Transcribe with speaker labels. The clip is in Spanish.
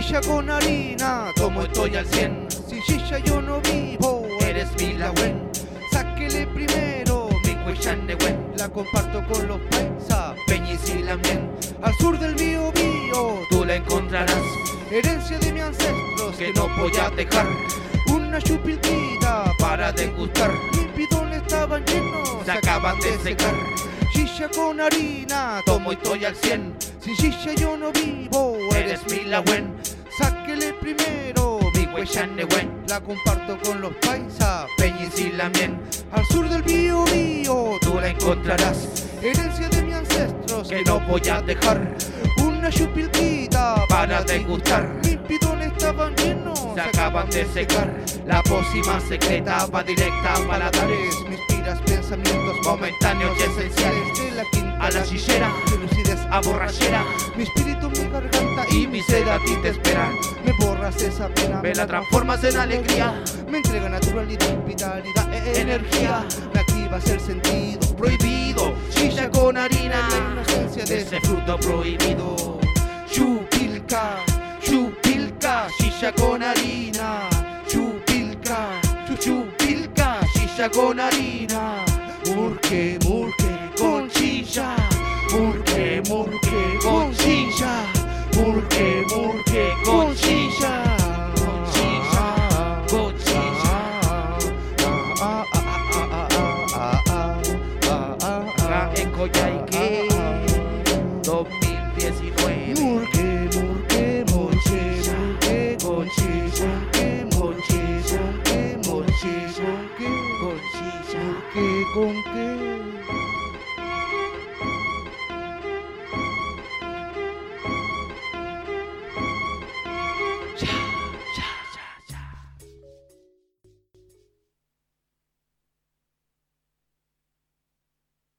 Speaker 1: Shisha con harina, tomo estoy al 100. Sin shisha yo no vivo, eres mi lagüen. Sáquele primero, mi cuechanegüen. La comparto con los paisas, Peñis y Lamien. Al sur del Bío Bío, tú la encontrarás. Herencia de mis ancestros que no voy a dejar. Una chupilquita para degustar. Mis bidones estaban llenos, se acaban de secar. Shisha con harina, tomo y estoy al 100. Sin shisha yo no vivo, eres mi lagüen. Sáquele primero, mi huechanegüen. La comparto con los paisas, Peñis y Lamien. Al sur del Bío Bío, tú la encontrarás. Herencia de mis ancestros que no voy a dejar. Una chupilquita para degustar. Mis bidones estaban llenos, se acaban de secar. La pócima secreta va directa a paladares. Me inspiras pensamientos momentáneos y esenciales. De la quinta a la chillera, de lucidez a borrachera. Mi espíritu, mi garganta y mi sed a ti te esperan. Me borras esa pena, me la transformas en alegría. Me entrega naturalidad, vitalidad e energía. Me activas el sentido prohibido. Shisha con harina, la inocencia de ese fruto prohibido. Chupilca, chupilca, shisha con harina. Chupilca, chupilca, shisha con harina. Murque, murque, con shisha. Murque, murque, con shisha. Murque, murque, con shisha. Con shisha, con shisha. En Coyhaique 2019. Murque, murque, murque, murque, con shisha. Con shisha, con shisha, con shisha, con qué.